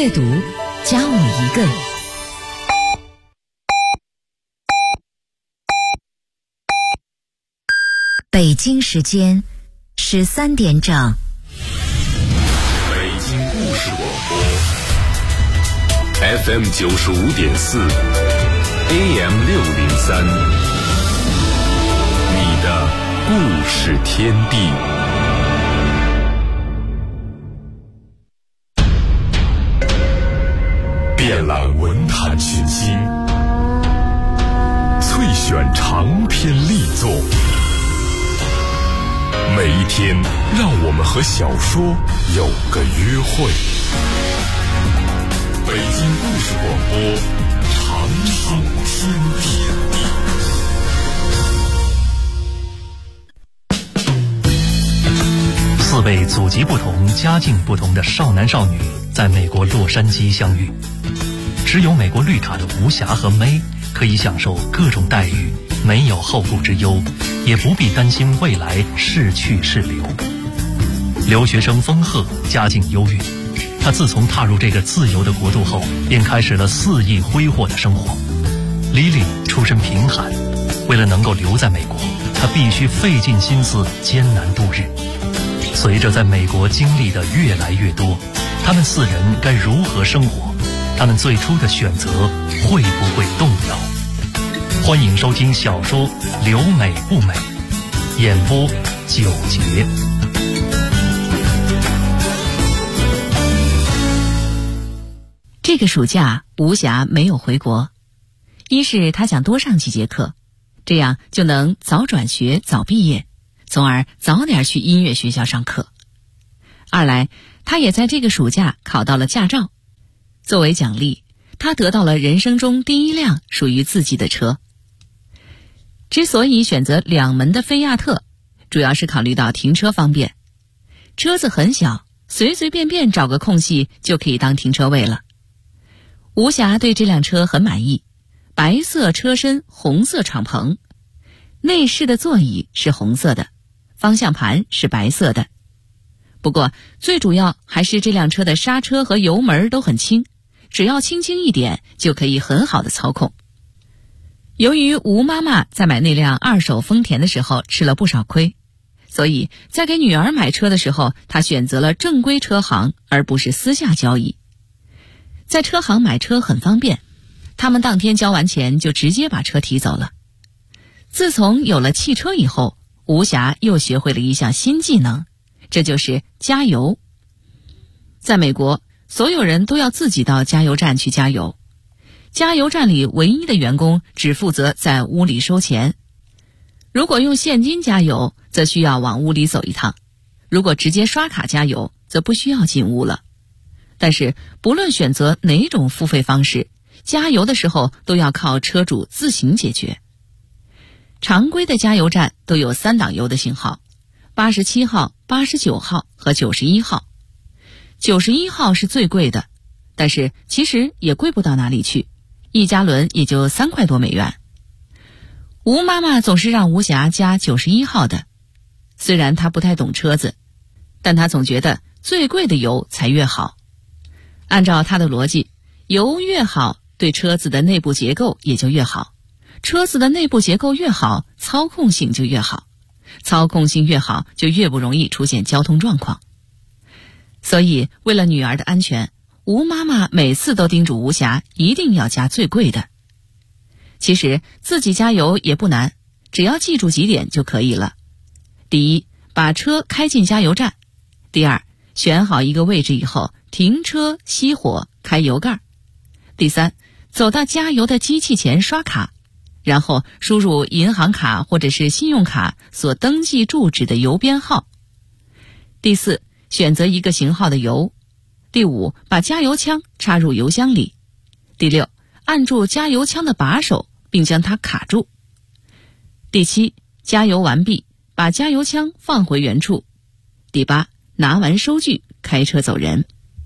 阅读，加我一个。北京时间13点整。 北京故事广播 FM 95.4 AM 603，你的故事天地。遍览文坛群星，萃选长篇力作。每一天，让我们和小说有个约会。北京故事广播，长寿天地。4位祖籍不同、家境不同的少男少女在美国洛杉矶相遇，持有美国绿卡的吴霞和May可以享受各种待遇，没有后顾之忧，也不必担心未来是去是留。留学生丰鹤家境优越，他自从踏入这个自由的国度后，便开始了肆意挥霍的生活。Lily出身贫寒，为了能够留在美国，他必须费尽心思艰难度日。随着在美国经历的越来越多，他们4人该如何生活？他们最初的选择会不会动摇？欢迎收听小说《留美不美》，演播9节。 这个暑假，吴霞没有回国。一是她想多上几节课，这样就能早转学早毕业，从而早点去音乐学校上课。二来，她也在这个暑假考到了驾照。作为奖励，她得到了人生中第一辆属于自己的车。之所以选择2门的菲亚特，主要是考虑到停车方便。车子很小，随随便便找个空隙就可以当停车位了。吴霞对这辆车很满意，白色车身，红色敞篷，内饰的座椅是红色的，方向盘是白色的。不过最主要还是这辆车的刹车和油门都很轻，只要轻轻一点就可以很好的操控。由于吴妈妈在买那辆2手丰田的时候吃了不少亏，所以在给女儿买车的时候，她选择了正规车行，而不是私下交易。在车行买车很方便，他们当天交完钱就直接把车提走了。自从有了汽车以后，吴霞又学会了一项新技能，这就是加油。在美国，所有人都要自己到加油站去加油。加油站里唯一的员工只负责在屋里收钱。如果用现金加油，则需要往屋里走一趟；如果直接刷卡加油，则不需要进屋了。但是不论选择哪种付费方式，加油的时候都要靠车主自行解决。常规的加油站都有3档油的型号：87号、89号和91号。91号是最贵的，但是其实也贵不到哪里去，1加仑也就3块多美元。吴妈妈总是让吴霞加91号的，虽然她不太懂车子，但她总觉得最贵的油才越好。按照她的逻辑，油越好，对车子的内部结构也就越好，车子的内部结构越好，操控性就越好，操控性越好，就越不容易出现交通状况。所以为了女儿的安全，吴妈妈每次都叮嘱吴霞一定要加最贵的。其实自己加油也不难，只要记住几点就可以了。第一，把车开进加油站；第二，选好一个位置以后，停车、熄火、开油盖；第三，走到加油的机器前刷卡，然后输入银行卡或者是信用卡所登记住址的油编号；第四，选择一个型号的油；第五，把加油枪插入油箱里；第六，按住加油枪的把手并将它卡住；第七，加油完毕，把加油枪放回原处；第八，拿完收据开车走人。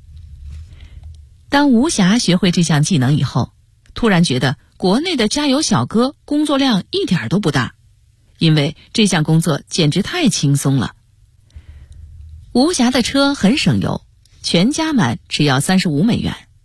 当吴霞学会这项技能以后，突然觉得国内的加油小哥工作量一点都不大，因为这项工作简直太轻松了。吴霞的车很省油，全加满只要35美元，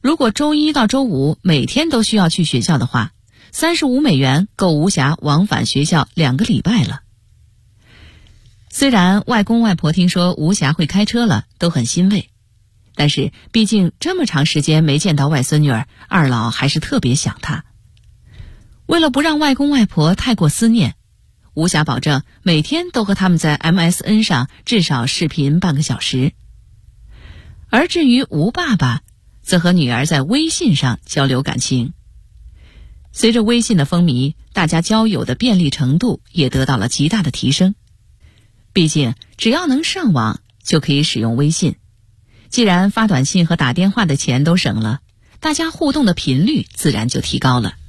如果周一到周五每天都需要去学校的话，35美元够吴霞往返学校2个礼拜了。虽然外公外婆听说吴霞会开车了，都很欣慰，但是毕竟这么长时间没见到外孙女儿，二老还是特别想她。为了不让外公外婆太过思念，吴霞保证每天都和他们在 MSN 上至少视频半个小时。而至于吴爸爸，则和女儿在微信上交流感情。随着微信的风靡，大家交友的便利程度也得到了极大的提升。毕竟只要能上网就可以使用微信，既然发短信和打电话的钱都省了，大家互动的频率自然就提高了。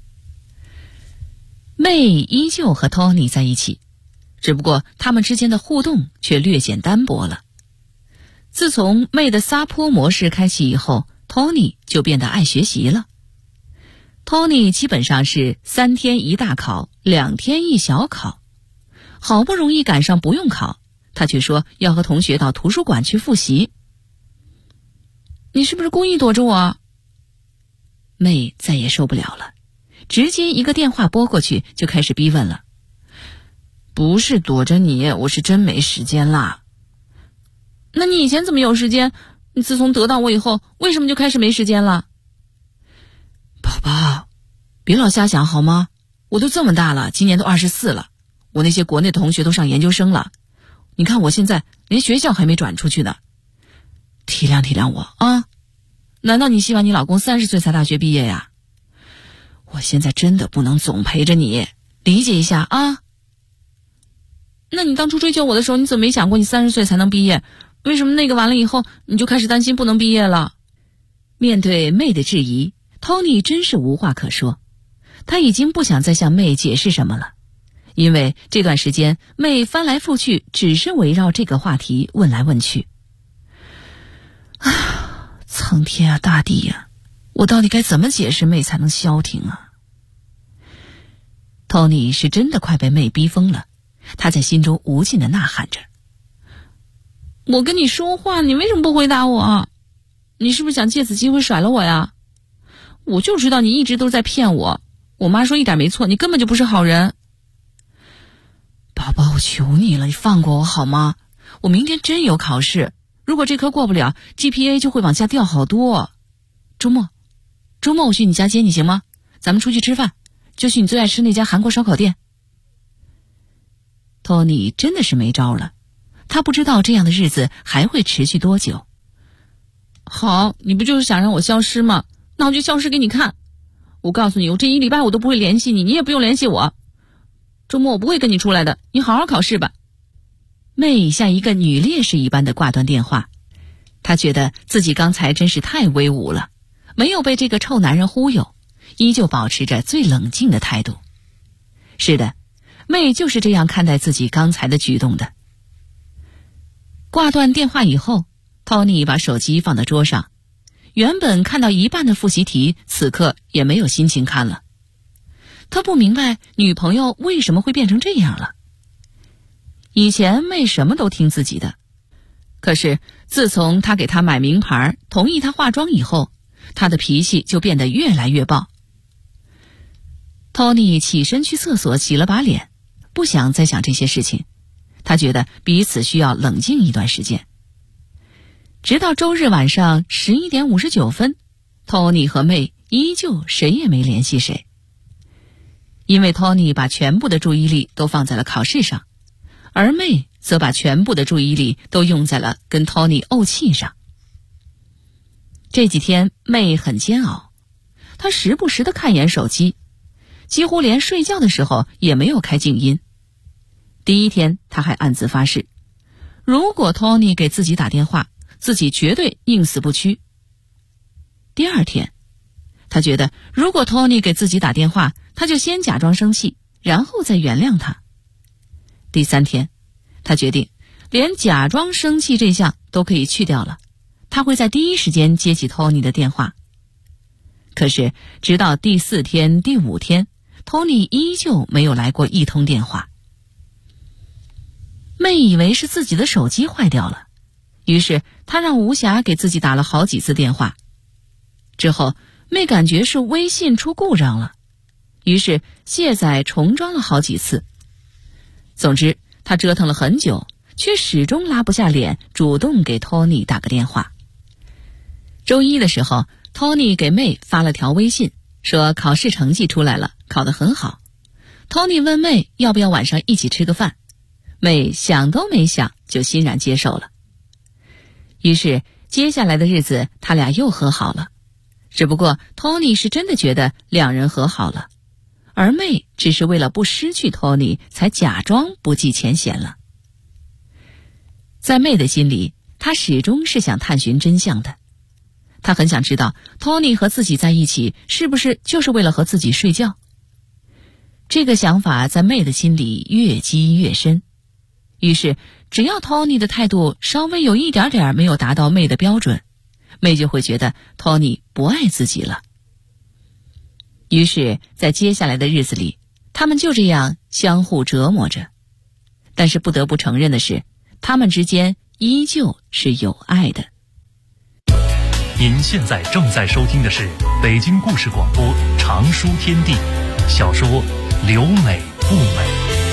妹依旧和 Tony 在一起，只不过他们之间的互动却略显单薄了。自从妹的撒泼模式开启以后， Tony 就变得爱学习了。Tony 基本上是3天1大考，2天1小考。好不容易赶上不用考，他却说要和同学到图书馆去复习。你是不是故意躲着我？妹再也受不了了，直接一个电话拨过去就开始逼问了。不是躲着你，我是真没时间啦。那你以前怎么有时间？你自从得到我以后，为什么就开始没时间了？宝宝，别老瞎想好吗？我都这么大了，今年都24了，我那些国内的同学都上研究生了，你看我现在连学校还没转出去呢。体谅体谅我啊！难道你希望你老公30岁才大学毕业呀？我现在真的不能总陪着你，理解一下啊！那你当初追求我的时候，你怎么没想过你30岁才能毕业？为什么那个完了以后，你就开始担心不能毕业了？面对妹的质疑， Tony 真是无话可说，他已经不想再向妹解释什么了。因为这段时间妹翻来覆去只是围绕这个话题问来问去。苍天啊大地啊，我到底该怎么解释妹才能消停啊？ Tony 是真的快被妹逼疯了，他在心中无尽的呐喊着。我跟你说话，你为什么不回答我？你是不是想借此机会甩了我呀？我就知道你一直都在骗我，我妈说一点没错，你根本就不是好人。宝宝，我求你了，你放过我好吗？我明天真有考试，如果这科过不了， GPA 就会往下掉好多。周末我去你家接你行吗？咱们出去吃饭，就去你最爱吃那家韩国烧烤店。Tony 真的是没招了，他不知道这样的日子还会持续多久。好，你不就是想让我消失吗？那我就消失给你看。我告诉你，我这1礼拜我都不会联系你，你也不用联系我。周末我不会跟你出来的，你好好考试吧。妹像一个女烈士一般的挂断电话，她觉得自己刚才真是太威武了，没有被这个臭男人忽悠，依旧保持着最冷静的态度。是的，妹就是这样看待自己刚才的举动的。挂断电话以后， Tony 把手机放到桌上，原本看到一半的复习题，此刻也没有心情看了。他不明白女朋友为什么会变成这样了。以前妹什么都听自己的，可是自从他给她买名牌，同意她化妆以后，她的脾气就变得越来越暴。Tony 起身去厕所洗了把脸，不想再想这些事情，他觉得彼此需要冷静一段时间。直到周日晚上11点59分， Tony 和妹依旧谁也没联系谁。因为 Tony 把全部的注意力都放在了考试上，而妹则把全部的注意力都用在了跟 Tony 怄气上。这几天妹很煎熬，她时不时地看一眼手机，几乎连睡觉的时候也没有开静音。第一天她还暗自发誓，如果 Tony 给自己打电话，自己绝对宁死不屈。第二天她觉得如果 Tony 给自己打电话，他就先假装生气，然后再原谅他。第三天，他决定连假装生气这项都可以去掉了，他会在第一时间接起 Tony 的电话。可是直到第4天、第5天， Tony 依旧没有来过一通电话。妹以为是自己的手机坏掉了，于是她让吴霞给自己打了好几次电话。 之后妹感觉是微信出故障了，于是卸载重装了好几次。总之她折腾了很久，却始终拉不下脸主动给 Tony 打个电话。周一的时候， Tony 给妹发了条微信，说考试成绩出来了，考得很好。 Tony 问妹要不要晚上一起吃个饭，妹想都没想就欣然接受了。于是接下来的日子他俩又和好了，只不过 Tony 是真的觉得两人和好了，而妹只是为了不失去 Tony 才假装不计前嫌了。在妹的心里，她始终是想探寻真相的。她很想知道 Tony 和自己在一起是不是就是为了和自己睡觉。这个想法在妹的心里越积越深，于是只要 Tony 的态度稍微有一点点没有达到妹的标准，妹就会觉得 Tony 不爱自己了。于是在接下来的日子里，他们就这样相互折磨着。但是不得不承认的是，他们之间依旧是有爱的。 您现在正在收听的是北京故事广播长书天地小说留美不美。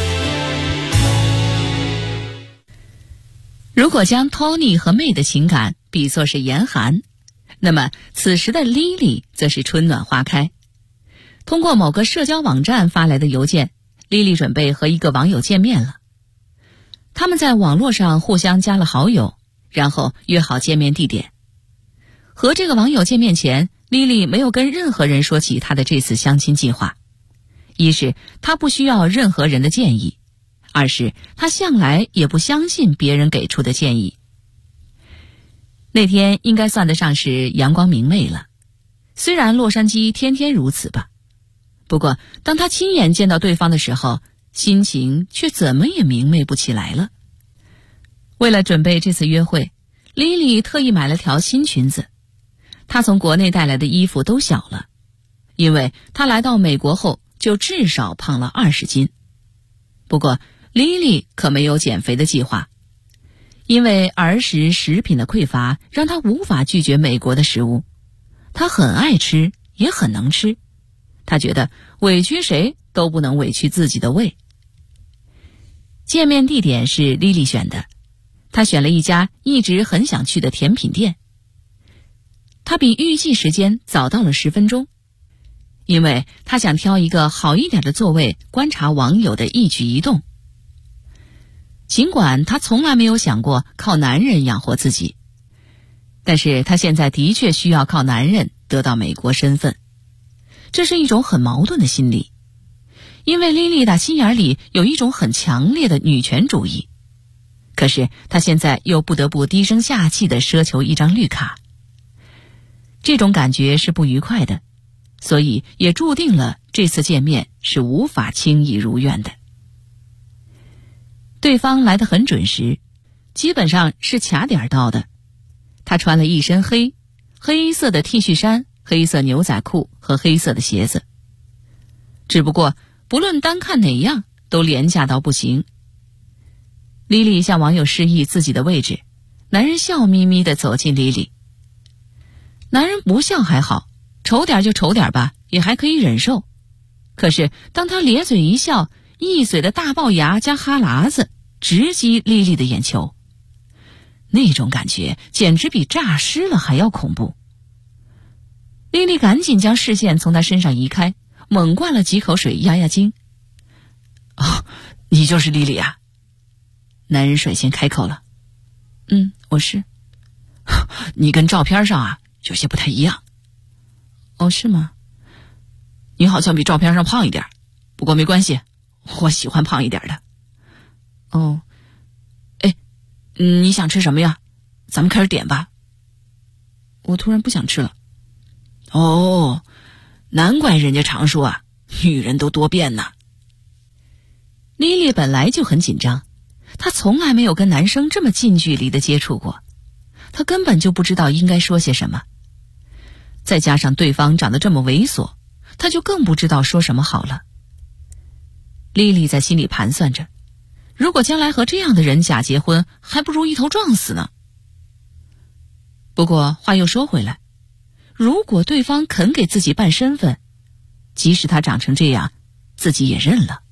如果将 Tony 和妹的情感比作是严寒，那么此时的 Lily 则是春暖花开。通过某个社交网站发来的邮件， Lily 准备和一个网友见面了。他们在网络上互相加了好友，然后约好见面地点。和这个网友见面前， Lily 没有跟任何人说起她的这次相亲计划。一是她不需要任何人的建议，二是她向来也不相信别人给出的建议。那天应该算得上是阳光明媚了，虽然洛杉矶天天如此吧，不过当她亲眼见到对方的时候，心情却怎么也明媚不起来了。为了准备这次约会， Lily 特意买了条新裙子。她从国内带来的衣服都小了，因为她来到美国后就至少胖了20斤。不过 Lily 可没有减肥的计划，因为儿时食品的匮乏让她无法拒绝美国的食物。她很爱吃，也很能吃，她觉得委屈谁都不能委屈自己的胃。见面地点是 Lily 选的，她选了一家一直很想去的甜品店。她比预计时间早到了10分钟，因为她想挑一个好一点的座位观察网友的一举一动。尽管她从来没有想过靠男人养活自己，但是她现在的确需要靠男人得到美国身份。这是一种很矛盾的心理，因为 Lily 打心眼里有一种很强烈的女权主义，可是她现在又不得不低声下气地奢求一张绿卡。这种感觉是不愉快的，所以也注定了这次见面是无法轻易如愿的。对方来得很准时，基本上是卡点到的。他穿了一身黑色的 T 恤衫、黑色牛仔裤和黑色的鞋子。只不过不论单看哪样都廉价到不行。Lily 向网友示意自己的位置，男人笑眯眯地走进 Lily。男人不笑还好，丑点就丑点吧，也还可以忍受。可是当他咧嘴一笑，一嘴的大龅牙加哈喇子直击 Lily 的眼球，那种感觉简直比诈尸了还要恐怖。Lily 赶紧将视线从他身上移开，猛灌了几口水压压惊。哦，你就是 Lily 啊？男人率先开口了。我是。你跟照片上啊有些不太一样。哦，是吗？你好像比照片上胖一点，不过没关系，我喜欢胖一点的。哦，你想吃什么呀？咱们开始点吧。我突然不想吃了。哦，难怪人家常说啊，女人都多变呢。Lily 本来就很紧张，她从来没有跟男生这么近距离的接触过，她根本就不知道应该说些什么。再加上对方长得这么猥琐，她就更不知道说什么好了。Lily 在心里盘算着，如果将来和这样的人假结婚，还不如一头撞死呢。不过话又说回来， 如果对方肯给自己办身份，即使他长成这样，自己也认了。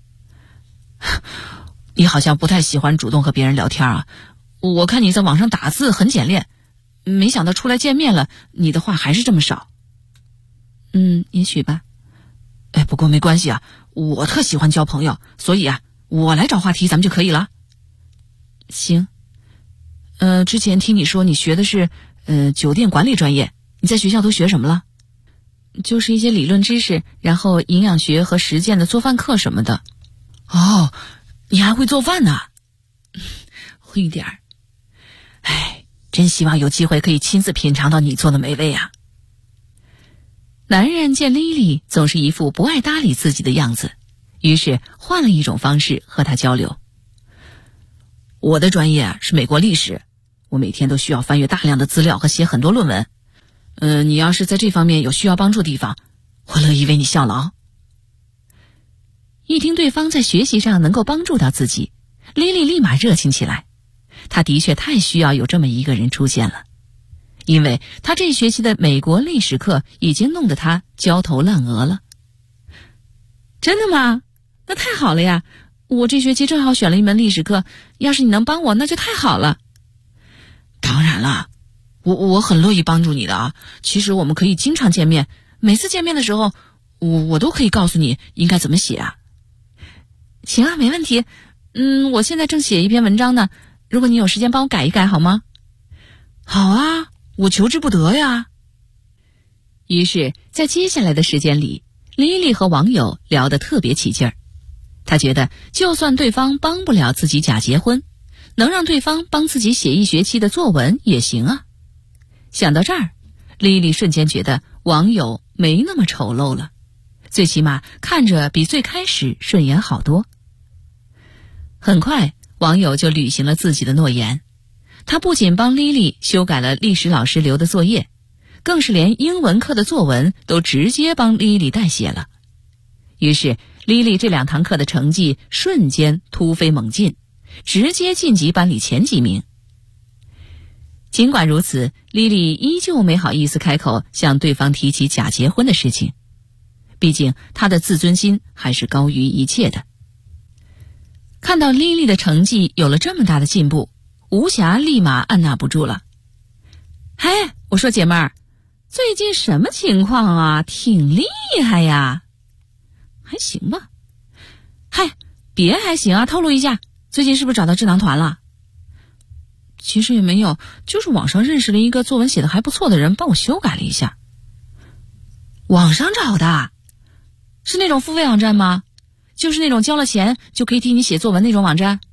你好像不太喜欢主动和别人聊天啊，我看你在网上打字很简练，没想到出来见面了，你的话还是这么少。也许吧。不过没关系啊，我特喜欢交朋友，所以啊，我来找话题咱们就可以了。行。之前听你说你学的是酒店管理专业，你在学校都学什么了？就是一些理论知识，然后营养学和实践的做饭课什么的。哦，你还会做饭呢？会一点儿。真希望有机会可以亲自品尝到你做的美味啊。男人见莉莉总是一副不爱搭理自己的样子，于是换了一种方式和她交流。我的专业是美国历史，我每天都需要翻阅大量的资料和写很多论文。你要是在这方面有需要帮助的地方，我乐意为你效劳。一听对方在学习上能够帮助到自己，莉莉立马热情起来。她的确太需要有这么一个人出现了，因为她这学期的美国历史课已经弄得她焦头烂额了。真的吗？那太好了呀，我这学期正好选了一门历史课，要是你能帮我那就太好了。当然了，我很乐意帮助你的啊。其实我们可以经常见面，每次见面的时候我都可以告诉你应该怎么写啊。行啊，没问题。我现在正写一篇文章呢，如果你有时间帮我改一改好吗？好啊，我求之不得呀。于是在接下来的时间里，莉莉和网友聊得特别起劲儿。她觉得就算对方帮不了自己假结婚，能让对方帮自己写一学期的作文也行啊。想到这儿，莉莉瞬间觉得网友没那么丑陋了，最起码看着比最开始顺眼好多。很快，网友就履行了自己的诺言，他不仅帮莉莉修改了历史老师留的作业，更是连英文课的作文都直接帮莉莉代写了。于是莉莉这2堂课的成绩瞬间突飞猛进，直接晋级班里前几名。尽管如此，莉莉依旧没好意思开口向对方提起假结婚的事情，毕竟她的自尊心还是高于一切的。看到莉莉的成绩有了这么大的进步，吴霞立马按捺不住了。我说姐妹儿，最近什么情况啊？挺厉害呀。还行吧。别还行啊，透露一下，最近是不是找到智囊团了？其实也没有，就是网上认识了一个作文写得还不错的人，帮我修改了一下。网上找的？是那种付费网站吗？就是那种交了钱就可以替你写作文那种网站？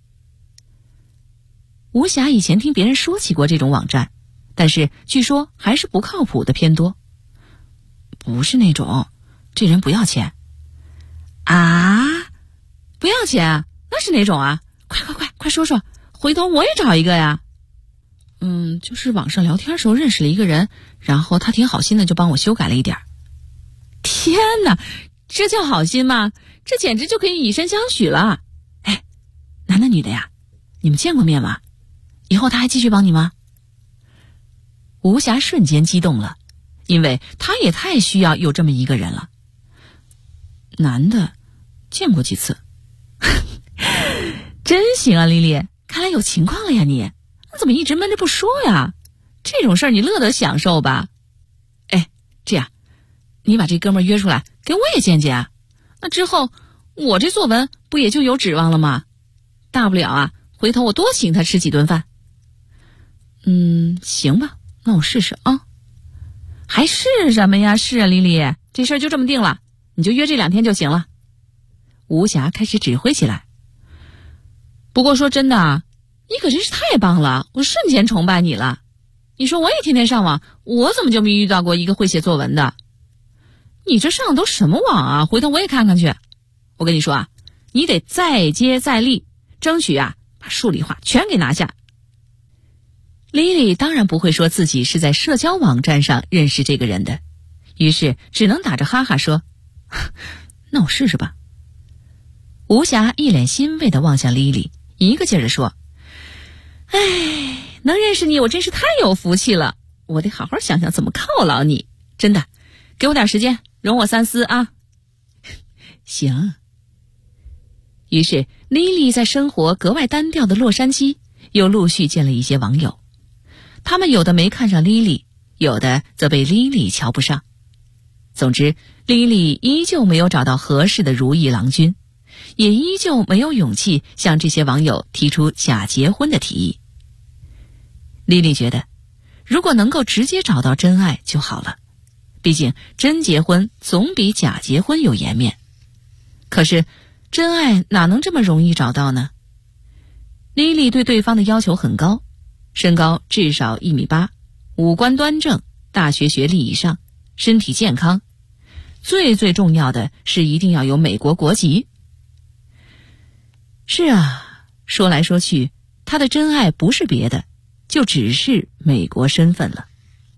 吴霞以前听别人说起过这种网站，但是据说还是不靠谱的偏多。不是那种，这人不要钱。啊？不要钱？那是哪种啊？快说说，回头我也找一个呀。就是网上聊天时候认识了一个人，然后他挺好心的就帮我修改了一点。天哪，这叫好心吗？这简直就可以以身相许了。男的女的呀？你们见过面吗？以后他还继续帮你吗？吴霞瞬间激动了，因为他也太需要有这么一个人了。男的，见过几次。真行啊，莉莉，看来有情况了呀你怎么一直闷着不说呀？这种事儿你乐得享受吧？这样，你把这哥们儿约出来给我也见见啊。那之后我这作文不也就有指望了吗？大不了啊，回头我多请他吃几顿饭。行吧，那我试试啊。还试什么呀？是啊，莉莉，这事儿就这么定了，你就约这2天就行了。吴霞开始指挥起来。不过说真的啊，你可真是太棒了，我瞬间崇拜你了。你说我也天天上网，我怎么就没遇到过一个会写作文的？你这上的都什么网啊？回头我也看看去。我跟你说啊，你得再接再厉，争取啊把数理化全给拿下。莉莉当然不会说自己是在社交网站上认识这个人的，于是只能打着哈哈说，那我试试吧。吴霞一脸欣慰地望向莉莉，一个劲儿地说，能认识你我真是太有福气了，我得好好想想怎么犒劳你。 真的，给我点时间，容我三思啊。行。于是莉莉在生活格外单调的洛杉矶又陆续见了一些网友，他们有的没看上莉莉，有的则被莉莉瞧不上。总之，莉莉依旧没有找到合适的如意郎君，也依旧没有勇气向这些网友提出假结婚的提议。莉莉觉得，如果能够直接找到真爱就好了，毕竟真结婚总比假结婚有颜面。可是真爱哪能这么容易找到呢？莉莉对对方的要求很高，身高至少1.8米，五官端正，大学学历以上，身体健康，最重要的是一定要有美国国籍。是啊，说来说去，他的真爱不是别的，就只是美国身份了。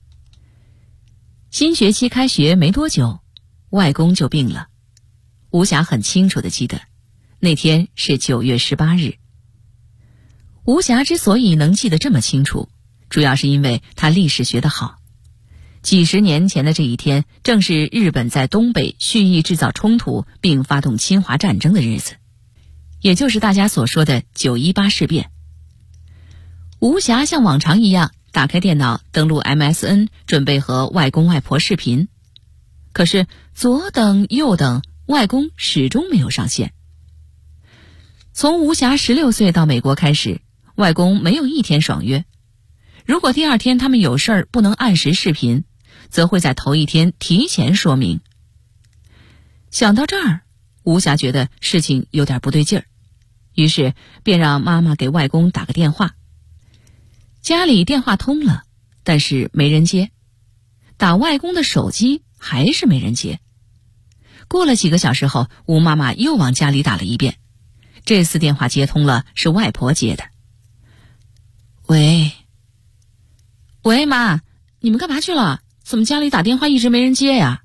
新学期开学没多久，外公就病了。吴霞很清楚地记得，那天是9月18日。吴霞之所以能记得这么清楚，主要是因为她历史学得好。几十年前的这一天，正是日本在东北蓄意制造冲突并发动侵华战争的日子，也就是大家所说的918事变。吴霞像往常一样打开电脑，登录 MSN， 准备和外公外婆视频。可是左等右等，外公始终没有上线。从吴霞16岁到美国开始，外公没有一天爽约。如果第二天他们有事儿不能按时视频，则会在头一天提前说明。想到这儿，吴霞觉得事情有点不对劲儿，于是便让妈妈给外公打个电话。家里电话通了，但是没人接，打外公的手机还是没人接。过了几个小时后，吴妈妈又往家里打了一遍，这次电话接通了，是外婆接的。喂，妈，你们干嘛去了？怎么家里打电话一直没人接呀？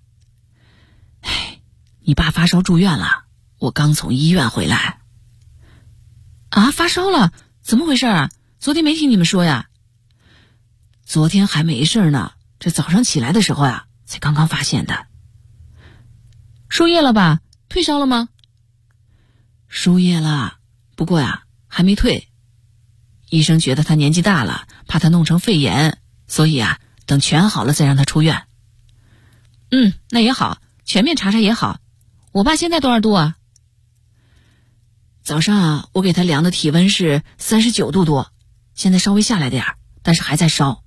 你爸发烧住院了，我刚从医院回来。啊，发烧了？怎么回事啊？昨天没听你们说呀？昨天还没事呢，这早上起来的时候呀，才刚刚发现的。输液了吧？退烧了吗？输液了，不过呀，还没退。医生觉得他年纪大了，怕他弄成肺炎，所以啊，等全好了再让他出院。那也好，全面查查也好。我爸现在多少度啊？早上啊，我给他量的体温是39度多，现在稍微下来点儿，但是还在烧。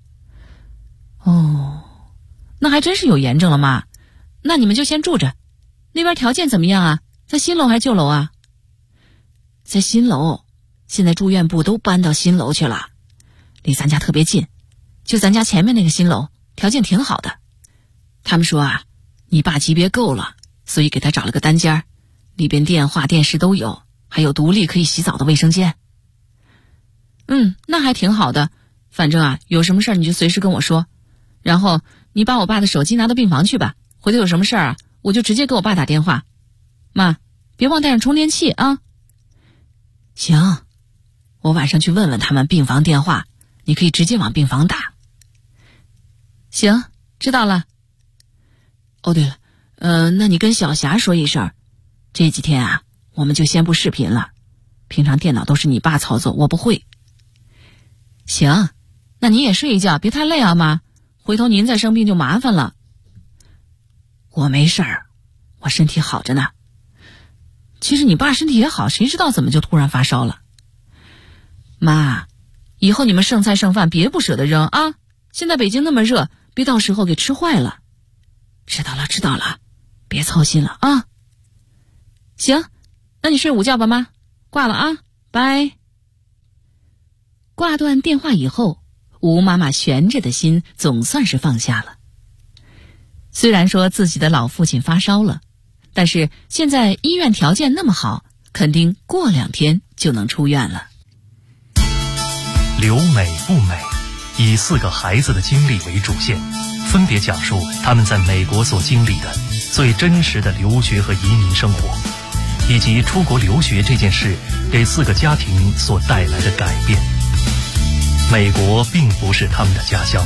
哦，那还真是有炎症了嘛。那你们就先住着。那边条件怎么样啊？在新楼还是旧楼啊？在新楼，现在住院部都搬到新楼去了，离咱家特别近，就咱家前面那个新楼，条件挺好的。他们说啊，你爸级别够了，所以给他找了个单间，里边电话电视都有，还有独立可以洗澡的卫生间。那还挺好的。反正啊，有什么事儿你就随时跟我说，然后你把我爸的手机拿到病房去吧，回头有什么事儿啊，我就直接给我爸打电话。妈，别忘带上充电器啊。行，我晚上去问问他们病房电话，你可以直接往病房打。行，知道了。哦对了，那你跟小霞说一声，这几天啊，我们就先不视频了，平常电脑都是你爸操作，我不会。行，那你也睡一觉，别太累啊妈，回头您再生病就麻烦了。我没事儿，我身体好着呢。其实你爸身体也好，谁知道怎么就突然发烧了。妈，以后你们剩菜剩饭别不舍得扔啊，现在北京那么热，别到时候给吃坏了。知道了，别操心了啊。行，那你睡午觉吧妈，挂了啊，拜。挂断电话以后，吴妈妈悬着的心总算是放下了。虽然说自己的老父亲发烧了，但是现在医院条件那么好，肯定过2天就能出院了。 留美不美，以4个孩子的经历为主线，分别讲述他们在美国所经历的最真实的留学和移民生活，以及出国留学这件事给4个家庭所带来的改变。美国并不是他们的家乡，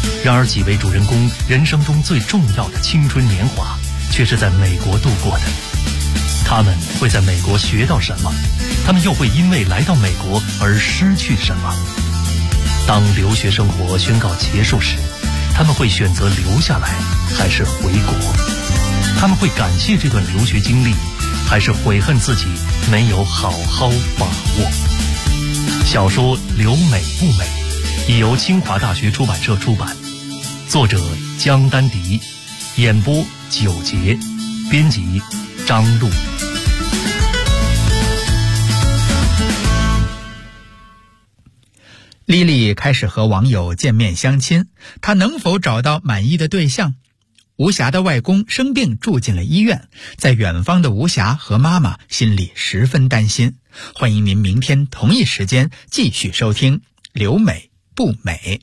然而几位主人公人生中最重要的青春年华却是在美国度过的。他们会在美国学到什么？他们又会因为来到美国而失去什么？当留学生活宣告结束时，他们会选择留下来还是回国？他们会感谢这段留学经历，还是悔恨自己没有好好把握？小说《留美不美》已由清华大学出版社出版，作者江丹迪，演播九杰，编辑张璐。 莉莉开始和网友见面相亲，她能否找到满意的对象？吴霞的外公生病住进了医院，在远方的吴霞和妈妈心里十分担心。欢迎您明天同一时间继续收听《留美不美》。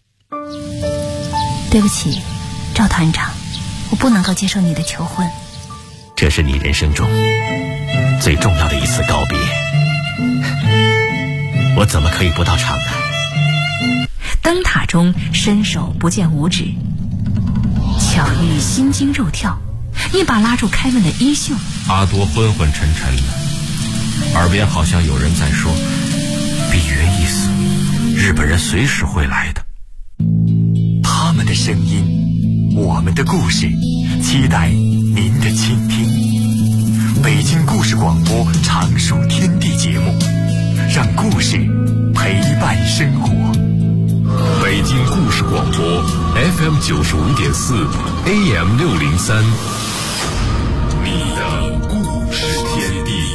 对不起，赵团长，我不能够接受你的求婚。 这是你人生中最重要的一次告别，我怎么可以不到场呢？ 灯塔中伸手不见五指，巧遇心惊肉跳，一把拉住凯文的衣袖。 阿多昏昏沉沉的，耳边好像有人在说：“比约一死，日本人随时会来的。” 他们的声音，我们的故事，期待您的倾听。北京故事广播常数天地节目，让故事陪伴生活。 北京故事广播 FM 95.4 AM 603，你的故事天地。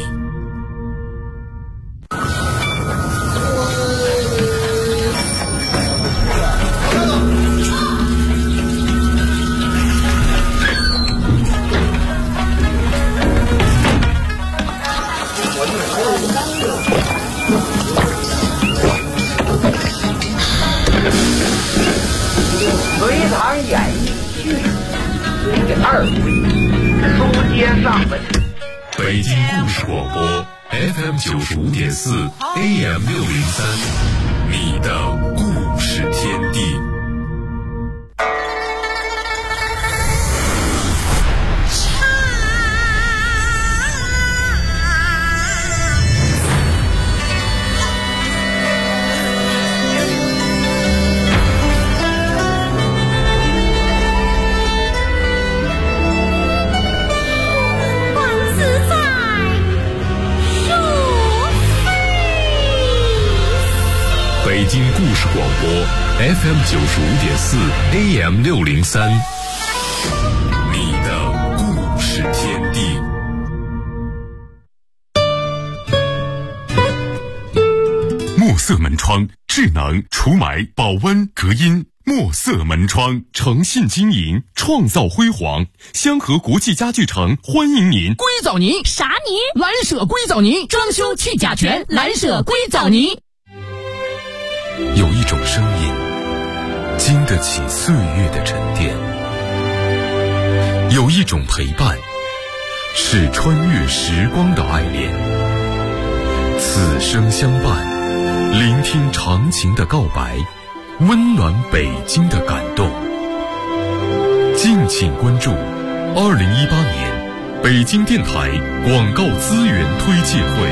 隋唐演义序第2回，书接上文。 北京故事广播 FM 95.4 AM 603，你的故事天地。北京故事广播 FM 95.4 AM 603，你的故事天地。墨色门窗，智能除霾、保温、隔音。墨色门窗，诚信经营，创造辉煌。香河国际家具城欢迎您。 硅藻泥啥泥？蓝舍硅藻泥，装修去甲醛，蓝舍硅藻泥。 有一种声音，经得起岁月的沉淀；有一种陪伴，是穿越时光的爱恋。此生相伴，聆听长情的告白，温暖北京的感动。敬请关注2018年北京电台广告资源推介会。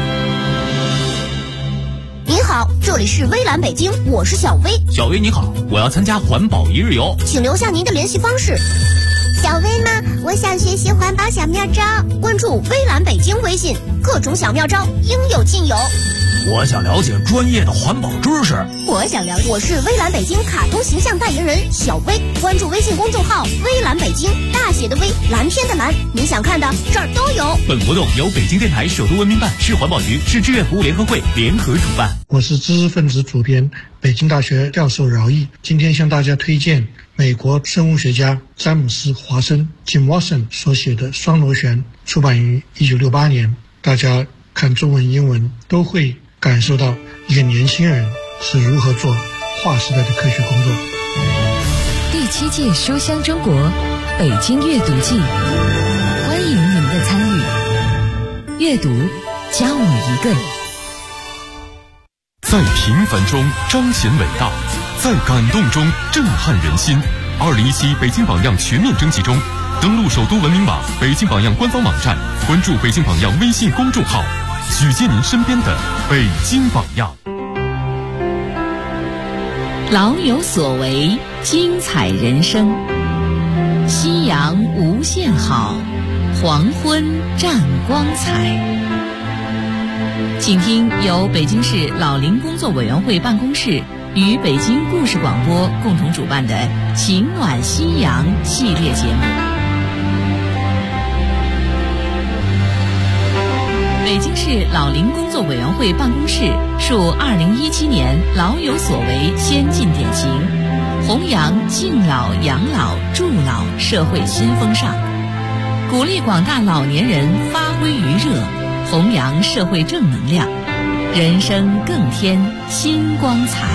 您好，这里是微蓝北京，我是小薇。 小薇你好，我要参加环保一日游， 请留下您的联系方式。 小薇吗？我想学习环保小妙招， 关注微蓝北京微信，各种小妙招应有尽有。 我想了解专业的环保知识。 我是微蓝北京卡通形象代言人小薇，关注微信公众号微蓝北京，大写的微，蓝天的蓝，你想看的这儿都有。 本活动由北京电台首都文明办、市环保局、市志愿服务联合会联合主办。 我是知识分子主编，北京大学教授饶毅，今天向大家推荐美国生物学家詹姆斯·华生 Jim Watson 所写的《双螺旋》，出版于1968年。大家看中文、英文都会感受到一个年轻人是如何做划时代的科学工作。 第7届书香中国北京阅读季，欢迎您的参与。阅读，加我一个。 在平凡中彰显伟大，在在感动中震撼人心。2017北京榜样全面征集中，登录首都文明网、北京榜样官方网站，关注北京榜样微信公众号，举荐您身边的北京榜样。 老有所为，精彩人生。夕阳无限好，黄昏占光彩。请听由北京市老龄工作委员会办公室与北京故事广播共同主办的《情暖夕阳》系列节目。北京市老龄工作委员会办公室树2017年老有所为先进典型，弘扬敬老养老助老社会新风尚，鼓励广大老年人发挥余热，弘扬社会正能量，人生更添新光彩。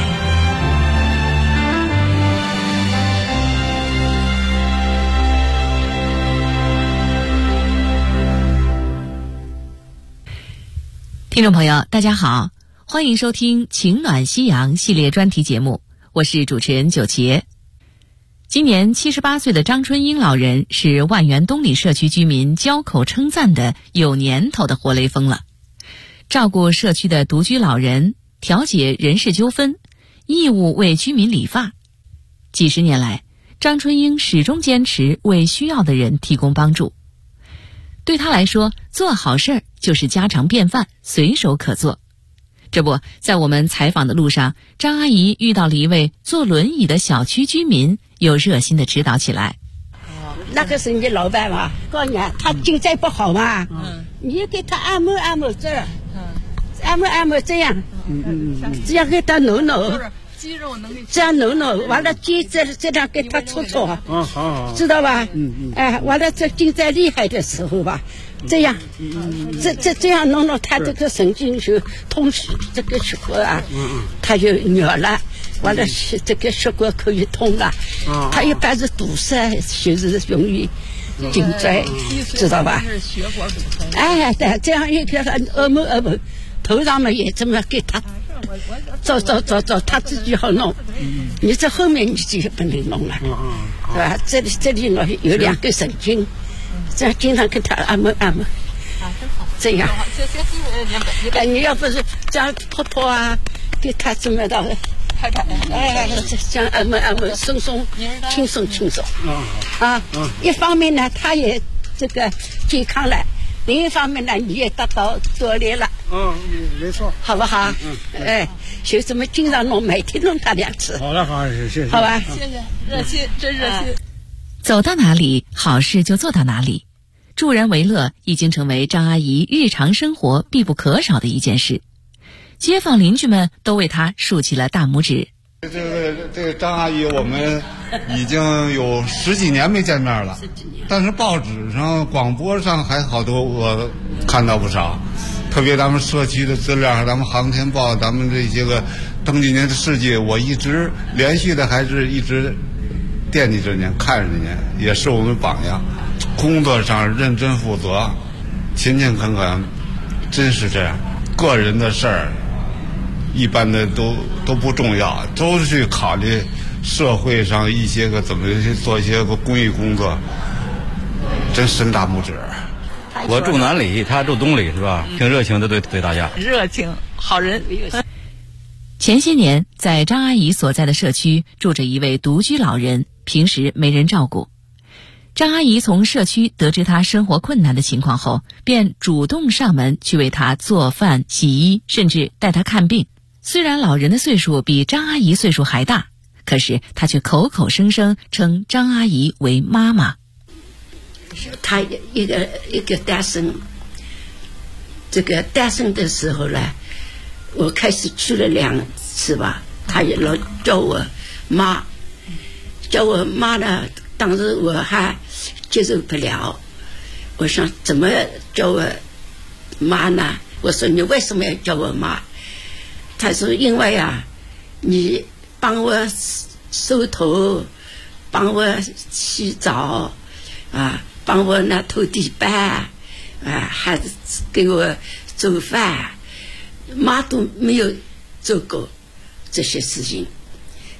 听众朋友，大家好，欢迎收听《情暖夕阳》系列专题节目，我是主持人九杰。今年78岁的张春英老人是万源东里社区居民交口称赞的有年头的活雷锋了。照顾社区的独居老人，调解人事纠纷，义务为居民理发。几十年来，张春英始终坚持为需要的人提供帮助。对他来说，做好事儿就是家常便饭，随手可做。这不，在我们采访的路上，张阿姨遇到了一位坐轮椅的小区居民，又热心地指导起来。 那个是你老板嘛，告诉你，他经济不好嘛，你给他按摩按摩这儿，按摩这样，这样给他弄弄。肌肉能力这样弄弄，完了筋这样给他搓搓，知道吧？完了这筋在厉害的时候吧，这样，这样弄弄，他这个神经就通这个血管啊，他就软了，完了这个血管可以通了。他一般是堵塞，就是容易颈椎，知道吧？血管堵塞。哎，对，这样一个按摩，头上面也这么给他。走，他自己好弄。你这后面你自己不能弄了，是吧？这里呢有2个神经，这样经常给他按摩，这样。你要不是这样拖啊，给他这么的，这样按摩，松轻松。一方面呢，他也这个健康了。另一方面呢，你也得到锻炼了。没错，好不好？就这么经常弄，每天弄他2次。好了，好，谢谢。好吧，谢谢，热心，真热心。 走到哪里，好事就做到哪里。助人为乐已经成为张阿姨日常生活必不可少的一件事。街坊邻居们都为她竖起了大拇指。 这个张阿姨，我们已经有10几年没见面了，但是报纸上、广播上还好多，我看到不少。特别咱们社区的资料，咱们航天报，咱们这些个登记您的事迹，我一直连续的还是一直惦记着您，看着您，也是我们榜样。工作上认真负责，勤勤恳恳，真是这样。个人的事儿一般的都不重要，都是去考虑社会上一些个怎么去做一些个公益工作，真伸大拇指。 我住南里，他住东里，是吧？挺热情的，对大家。 热情，好人。 前些年，在张阿姨所在的社区住着一位独居老人，平时没人照顾。张阿姨从社区得知他生活困难的情况后，便主动上门去为他做饭、洗衣，甚至带他看病。虽然老人的岁数比张阿姨岁数还大，可是他却口口声声称张阿姨为妈妈。 他一个单身，这个单身的时候呢，我开始去了2次吧，他也老叫我妈，呢，当时我还接受不了，我想怎么叫我妈呢？我说你为什么要叫我妈？他说因为啊，你帮我收头，帮我洗澡啊，帮我那拖地板啊，还给我做饭，妈都没有做过这些事情。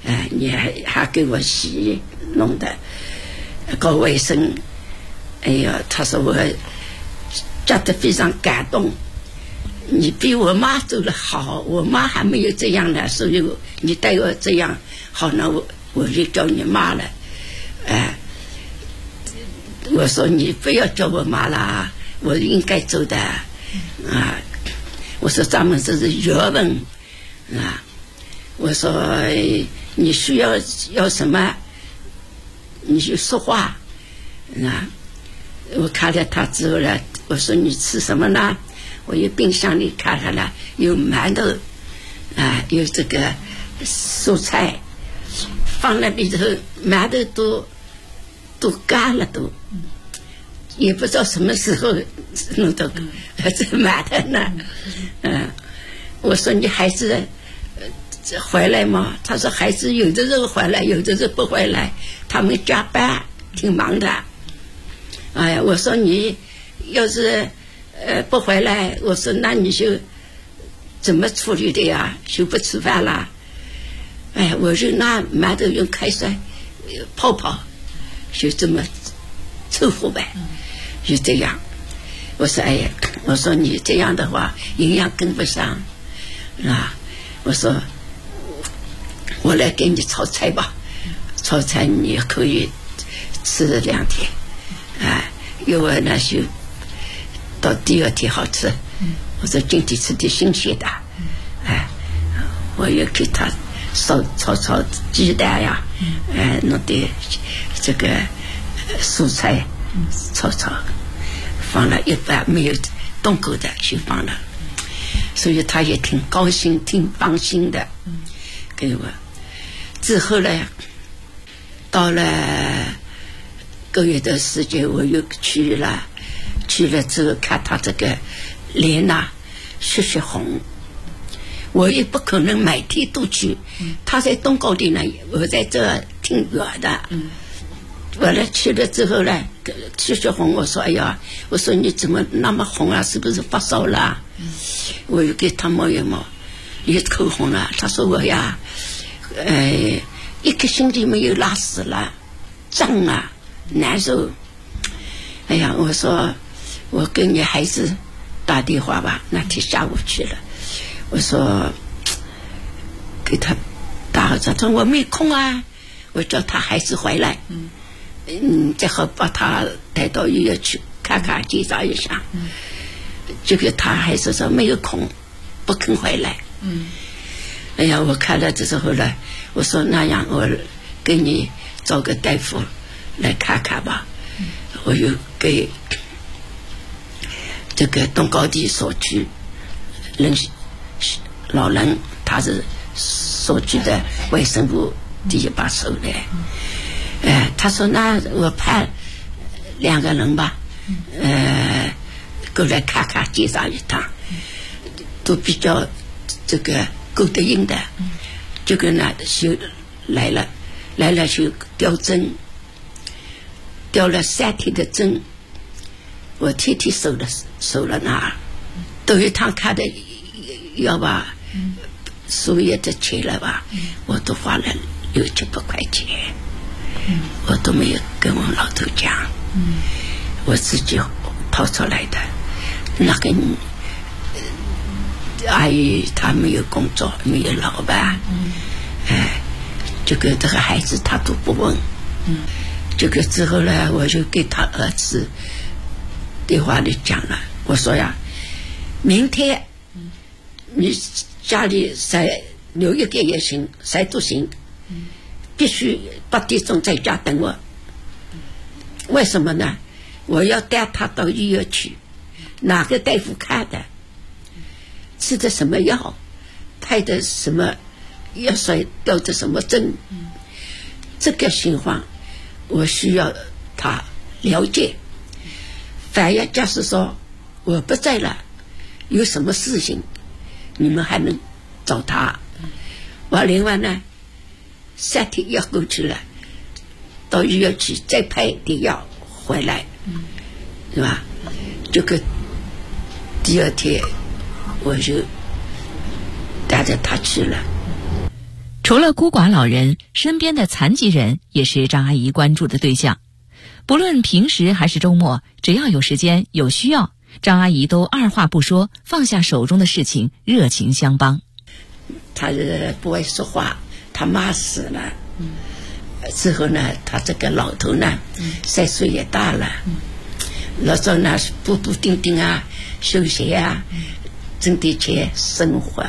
你还给我洗弄的搞卫生，哎呀，他说我觉得非常感动。你比我妈做得好，我妈还没有这样呢，所以你对我这样好，那我就叫你妈了。我说你不要叫我妈了，我应该做的啊。我说咱们这是学问啊。我说你需要什么，你就说话啊。我看了他之后呢，我说你吃什么呢？我有冰箱里看看了，有馒头啊，有这个蔬菜，放在里头，馒头都干了都。也不知道什么时候弄到这馒头呢。我说你孩子回来吗？他说孩子有的时候回来，有的时候不回来，他们加班挺忙的。哎呀，我说你要是不回来，我说那你就怎么处理的呀？就不吃饭了。哎，我就拿馒头用开水泡泡，就这么凑合呗。就这样，我说哎呀，我说你这样的话营养跟不上啊。我说我来给你炒菜吧，炒菜你可以吃2天啊，因为呢就到第2天好吃。我说今天吃的新鲜的，我也给他炒鸡蛋呀，弄点这个蔬菜炒，放了一半没有动过的就放了，所以他也挺高兴挺放心的给我。之后呢，到了个月的时间，我又去了之后看他这个脸呐血红，我也不可能每天都去，他在东高地呢，我在这挺远的。我来去了之后呢，血红，我说哎呀，我说你怎么那么红啊？是不是发烧了？我又给他摸一摸，也口红了。他说我呀，1个星期没有拉屎了，胀啊，难受。哎呀，我说我给你孩子打电话吧，那天下午去了，我说给他打，他说我没空啊，我叫他孩子回来。最好把他带到医院去看看检查一下。这个他还是说没有空，不肯回来。哎呀，我看了这时候呢，我说那样我给你找个大夫来看看吧。我又给这个东高地所区老人，他是所区的卫生部第一把手的。他说那我派2个人吧，过来看看检查一趟，都比较这个够得应的。这个呢就来了就吊针，吊了3天的针，我天天守了那儿，头一趟看的药吧，输液的钱了吧，我都花了600-700块钱。我都没有跟我老头讲，我自己掏出来的。那个阿姨她没有工作，没有老板，这个孩子她都不问。这个之后呢，我就给他儿子电话里讲了，我说呀，明天你家里留一个也行，谁都行，必须8点钟在家等我。为什么呢？我要带他到医院去，哪个大夫看的，吃的什么药，开的什么药水，吊的什么针，这个情况我需要他了解。反而假使说我不在了，有什么事情你们还能找他。我另外呢3天要过去了，到医院去再配点药回来，是吧？这个第2天我就带着他去了。 除了孤寡老人，身边的残疾人也是张阿姨关注的对象。不论平时还是周末，只要有时间有需要，张阿姨都二话不说，放下手中的事情，热情相帮。 他不会说话，他妈死了，之后呢，他这个老头呢，岁数也大了，老早呢步步丁丁啊，休息啊，挣点钱生活，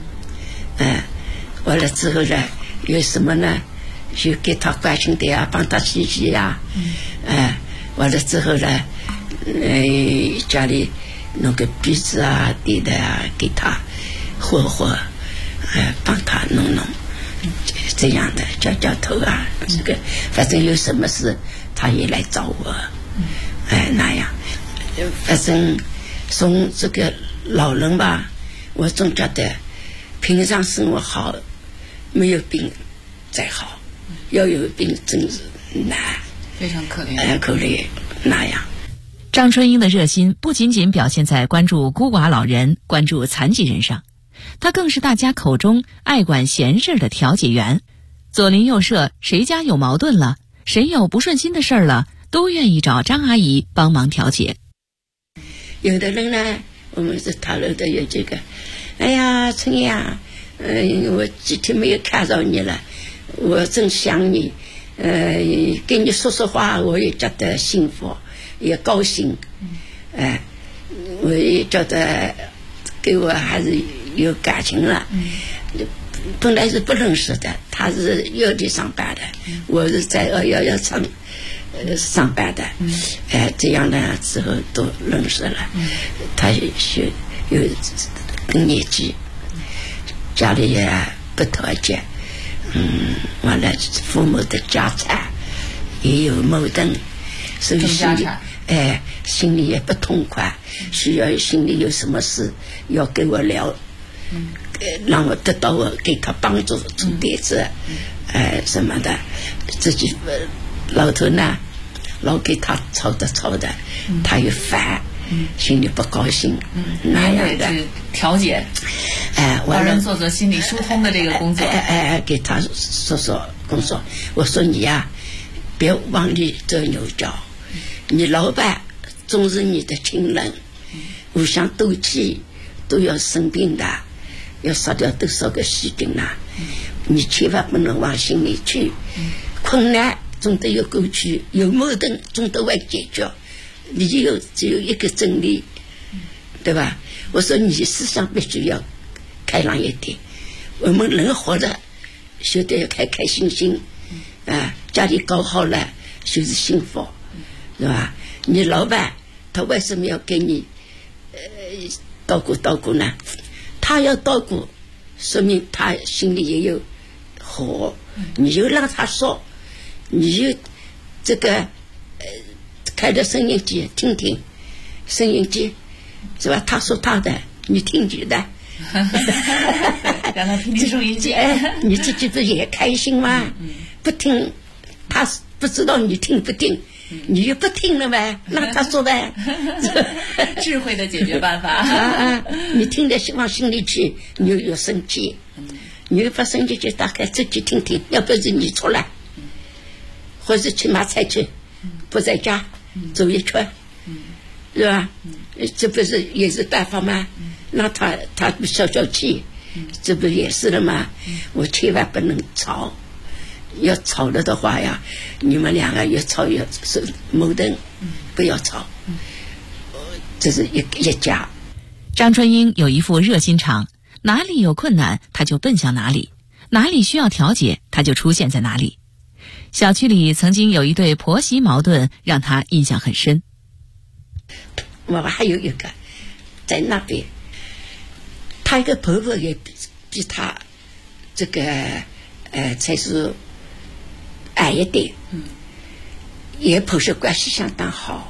完了之后呢，有什么呢？就给他关心的啊，帮他洗洗啊，完了之后呢，家里弄个鼻子啊、地的啊，给他和，帮他弄，这样的叫头啊，这个反正有什么事他也来找我，那样，反正从这个老人吧，我总觉得平常生活好，没有病再好，要有病真是难， 非常可怜， 可怜那样。 张春英的热心不仅仅表现在关注孤寡老人、关注残疾人上，她更是大家口中爱管闲事的调解员。左邻右舍谁家有矛盾了，谁有不顺心的事了，都愿意找张阿姨帮忙调解。 有的人呢，我们是讨论的有这个，哎呀，春英啊，我几天没有看到你了，我真想你，跟你说说话，我也觉得幸福，也高兴，我也觉得给我还是有感情了。本来是不认识的，他是邮局上班的，我是在211上班的，这样呢之后都认识了。他是有更年纪，家里也不团结，完了父母的家产也有矛盾，所以心里也不痛快，需要心里有什么事要跟我聊，让我得到我给他帮助出点子，什么的，自己老头呢老给他吵的，他又烦，心里不高兴，那样的调解，帮人做心理疏通的这个工作， 给他说工作。我说你呀，别往里走牛角，你老板总是你的亲人，互相斗气都要生病的，要烧掉多少个细菌啊，你千万不能往心里去，困难总得有过去，有矛盾总得会解决，理由只有一个真理，对吧？我说你思想必须要开朗一点，我们人活着就得要开开心心，家里搞好了就是幸福，是吧？你老板他为什么要给你照顾呢？他要照顾，说明他心里也有好，你就让他说，你就这个开着收音机听听，收音机是吧？他说他的，你听你的， 让他听听收音机， 你自己不也开心吗？不听，他不知道你听不听，你就不听了呗，让他说呗。 智慧的解决办法。 你听得往心里去，你又有生气，你又不生气就大概自己听听，要不是你出来，或者去买菜去，不在家走一圈，是吧？这不是也是办法吗？让他消气，这不也是了吗？我千万不能吵。要吵了的话呀，你们两个越吵越是矛盾，不要吵，这是一家。 张春英有一副热心肠，哪里有困难他就奔向哪里，哪里需要调解他就出现在哪里。小区里曾经有一对婆媳矛盾让他印象很深。 我还有一个在那边，他一个婆婆也比他这个才是矮一点，也婆媳关系相当好。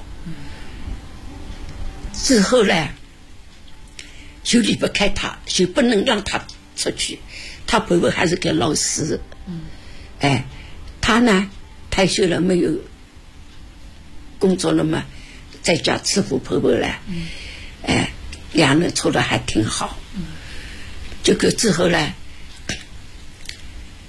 之后呢，就离不开他，就不能让他出去。他婆婆还是个老师，他呢退休了，没有工作了嘛，在家伺候婆婆了，两人处得还挺好。这个之后呢，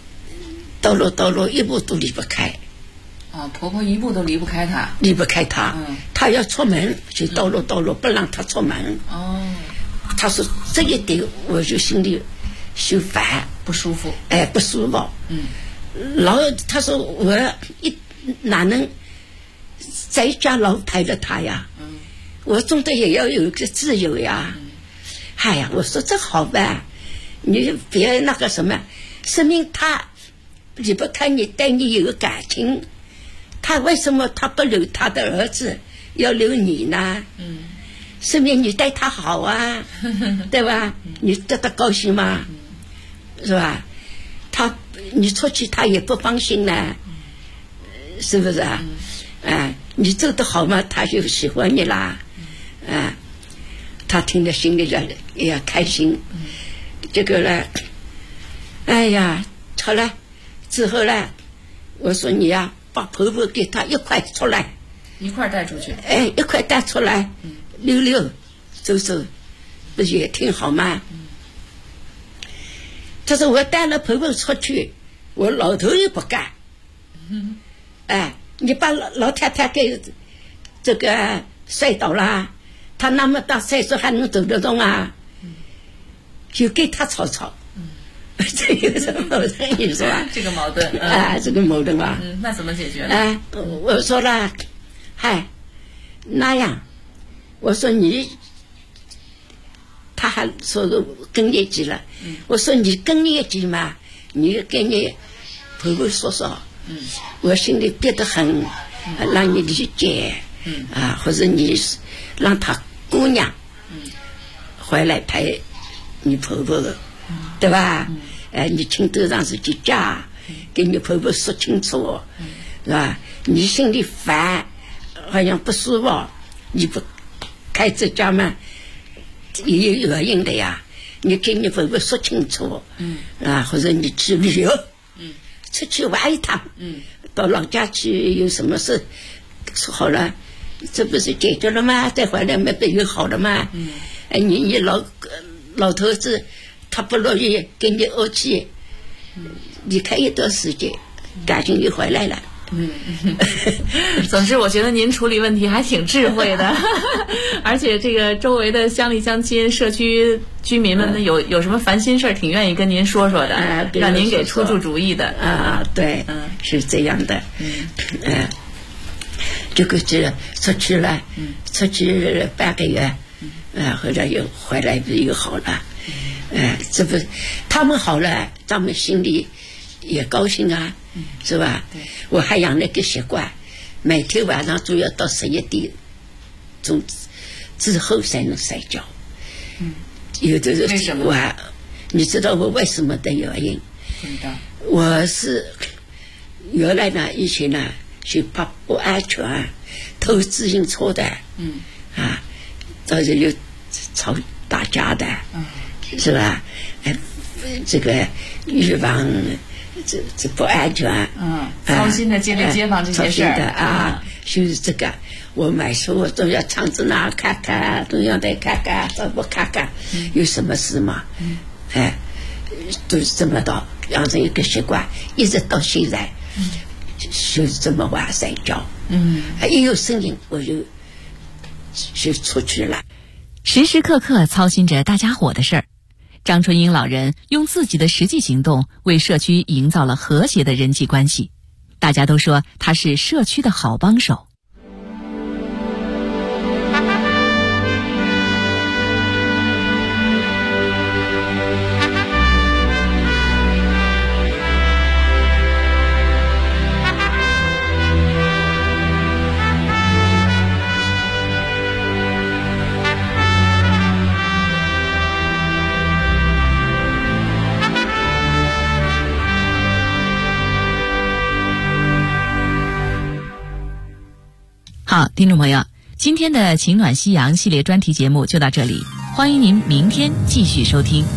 道路一步都离不开。 婆婆一步都离不开她。 离不开她，她要出门就道路不让她出门。她说这一点我就心里就烦， 不舒服。 不舒服。她说我哪能在家老陪着她呀？我总得也要有一个自由呀。哎呀，我说这好办，你别那个什么，说明他离不开你，对你有感情。他为什么他不留他的儿子，要留你呢？说明你对他好啊，对吧？你得他高兴吗？是吧？你出去他也不放心呢，是不是啊？你做得好嘛，他就喜欢你啦。他听着心里也开心。这个呢，哎呀，好了之后呢，我说你呀，把婆婆给他一块出来， 一块带出去。 一块带出来，溜溜走走，不也挺好吗？他说我带了婆婆出去，我老头也不干。你把老太太给这个摔倒了，她那么大岁数还能走得动啊？就跟他吵。这有什么矛盾？你说吧？ 这个矛盾这个矛盾吧。 那怎么解决呢？ 我说了，那样，我说他还说更年期了。我说你更年期嘛，你跟你婆婆说说。我心里憋得很，让你理解。或者你让她姑娘回来陪你婆婆，对吧？你请头上是去家，给你婆婆说清楚，是吧？你心里烦，好像不舒服，你不开这家嘛，也有原因的呀。你给你婆婆说清楚，或者你去旅游，出去玩一趟，到老家去有什么事说好了，这不是解决了吗？再回来没不又好了吗？你老头子他不乐意跟你怄气，离开一段时间，感情又回来了。 总之我觉得您处理问题还挺智慧的。而且这个周围的乡里乡亲社区居民们有什么烦心事儿，挺愿意跟您说说的，让您给出主意的。 对，是这样的。这个出去了，出去半个月，后来又回来又好了。这不他们好了，咱们心里也高兴啊，是吧？我还养了个习惯，每天晚上都要到11点钟之后才能睡觉。有的人为什么？ 你知道我为什么的原因？我是原来呢，以前呢就怕不安全，偷自行车的，到时有吵打架的，是吧？这个预防这不安全， 操心的街里街坊这些事儿就是这个。我买书我都要常子那看看，都要得看看，这不看看有什么事嘛？都是这么到养成一个习惯，一直到现在，就是这么晚睡觉。一有声音我就出去了， 时时刻刻操心着大家伙的事儿。张春英老人用自己的实际行动为社区营造了和谐的人际关系，大家都说他是社区的好帮手。好，听众朋友，今天的情暖夕阳系列专题节目就到这里，欢迎您明天继续收听。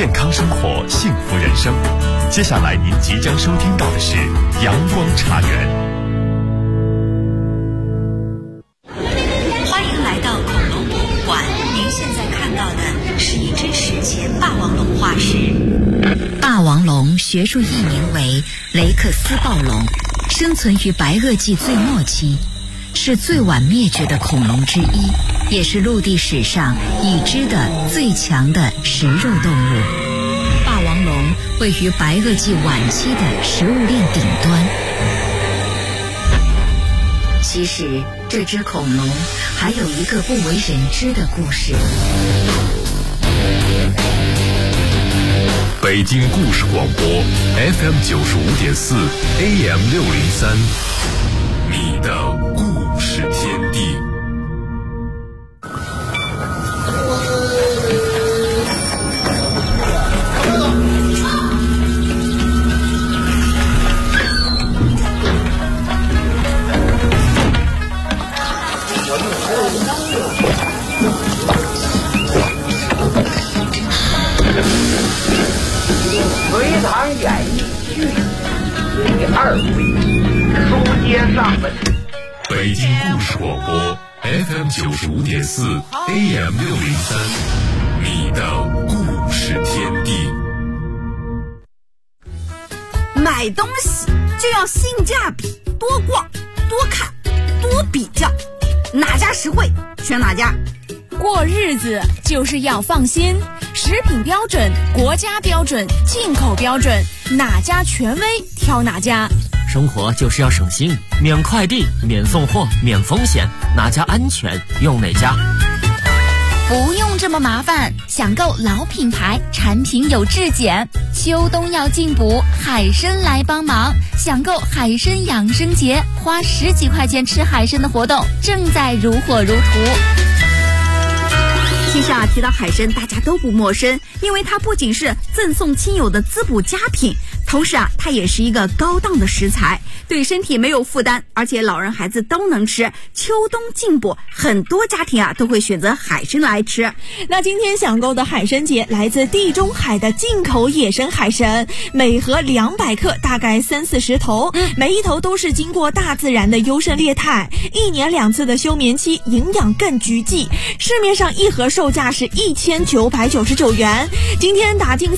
健康生活，幸福人生。接下来您即将收听到的是阳光茶园。 欢迎来到恐龙博物馆，您现在看到的是一只史前霸王龙化石。霸王龙学术译名为雷克斯暴龙，生存于白垩纪最末期，是最晚灭绝的恐龙之一，也是陆地史上已知的最强的食肉动物。霸王龙位于白垩纪晚期的食物链顶端。其实这只恐龙还有一个不为人知的故事。 北京故事广播 FM 95.4 AM 603，你的故事天地。 隋唐演义序第2回，书接上文。 北京故事广播 FM 95.4 AM 603，你的故事天地。 买东西就要性价比，多逛多看多比较，哪家实惠选哪家。 过日子就是要放心，食品标准、国家标准、进口标准，哪家权威挑哪家。 生活就是要省心，免快递、免送货、免风险，哪家安全用哪家。 不用这么麻烦，想购老品牌，产品有质检。秋冬要进补，海参来帮忙。想购海参养生节，花10几块钱吃海参的活动正在如火如荼。 其实提到海参，大家都不陌生，因为它不仅是赠送亲友的滋补佳品，同时它也是一个高档的食材，对身体没有负担，而且老人孩子都能吃。秋冬进补，很多家庭都会选择海参来吃。 那今天想购的海参节来自地中海的进口野生海参，每盒200克，大概30-40头，每一头都是经过大自然的优胜劣汰，1年2次的休眠期，营养更聚集。市面上一盒售价是1999元，今天打进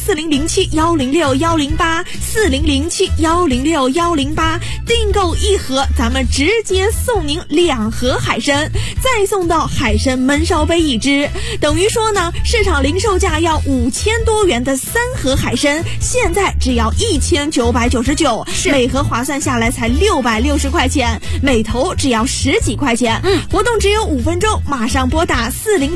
4007-106-108，4007-106-108，订购一盒，咱们直接送您2盒海参，再送到海参焖烧杯1只，等于说呢，市场零售价要5000多元的3盒海参，现在只要1999，每盒划算下来才660块钱，每头只要10几块钱。活动只有5分钟，马上拨打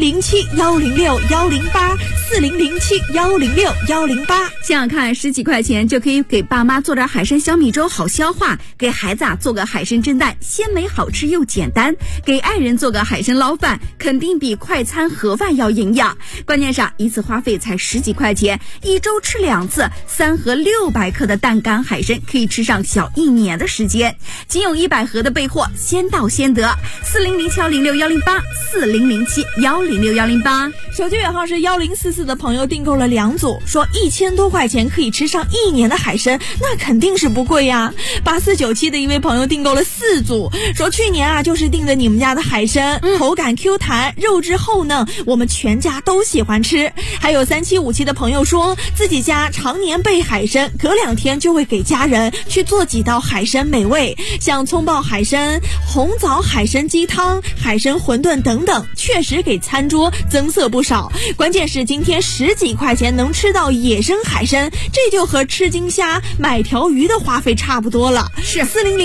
4007-106-108，4007-106-108。 想想看，10几块钱就可以给爸妈做点海参小米粥，好消化；给孩子做个海参蒸蛋，鲜美好吃又简单；给爱人做个海参捞饭，肯定比快餐盒饭要营养。关键是一次花费才10几块钱，一周吃2次，3盒600克的淡干海参可以吃上小1年的时间。仅有100盒的备货，先到先得。4007-106-108，4007-106-108。 手机尾号是1044的朋友订购了2组，说1000多块钱可以吃上1年的海参，那肯定是不贵呀。8497的一位朋友订购了4组，说去年就是订的你们家的海参，口感 Q 弹，肉质厚嫩，我们全家都喜欢吃。还有3757的朋友说自己家常年备海参，隔2天就会给家人去做几道海参美味，像葱爆海参、红枣海参鸡汤、海参馄饨等等，确实给餐桌增色不少。关键是今天10几块钱能吃到野生海参，这就和吃金虾买条鱼的花费差不多了。是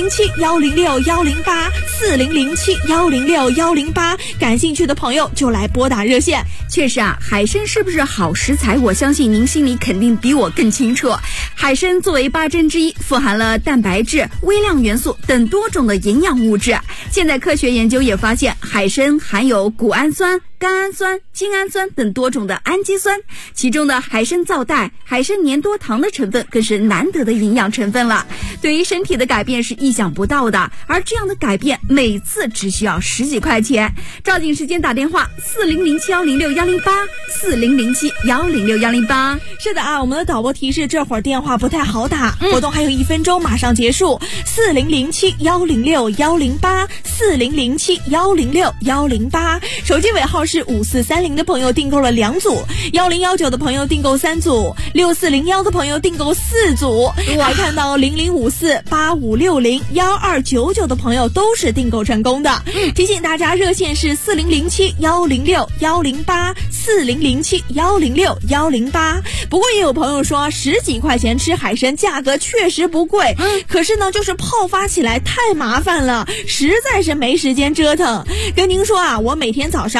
4007-106-108，4007-106-108，感兴趣的朋友就来拨打热线。 确实海参是不是好食材，我相信您心里肯定比我更清楚。海参作为8珍之一，富含了蛋白质、微量元素等多种的营养物质。现在科学研究也发现，海参含有谷氨酸、 甘氨酸、精氨酸等多种的氨基酸，其中的海参皂苷、海参粘多糖的成分更是难得的营养成分了，对于身体的改变是意想不到的，而这样的改变每次只需要10几块钱。抓紧时间打电话4007106108，4007106108。 是的啊，我们的导播提示这会儿电话不太好打，活动还有1分钟，马上结束。4007106108，4007106108，手机尾号是5430的朋友订购了2组，1019的朋友订购3组，6401的朋友订购4组，还看到005485601299的朋友都是订购成功的。提醒大家，热线是4007106108，4007106108。不过也有朋友说10几块钱吃海参价格确实不贵，可是呢就是泡发起来太麻烦了，实在是没时间折腾。跟您说啊，我每天早上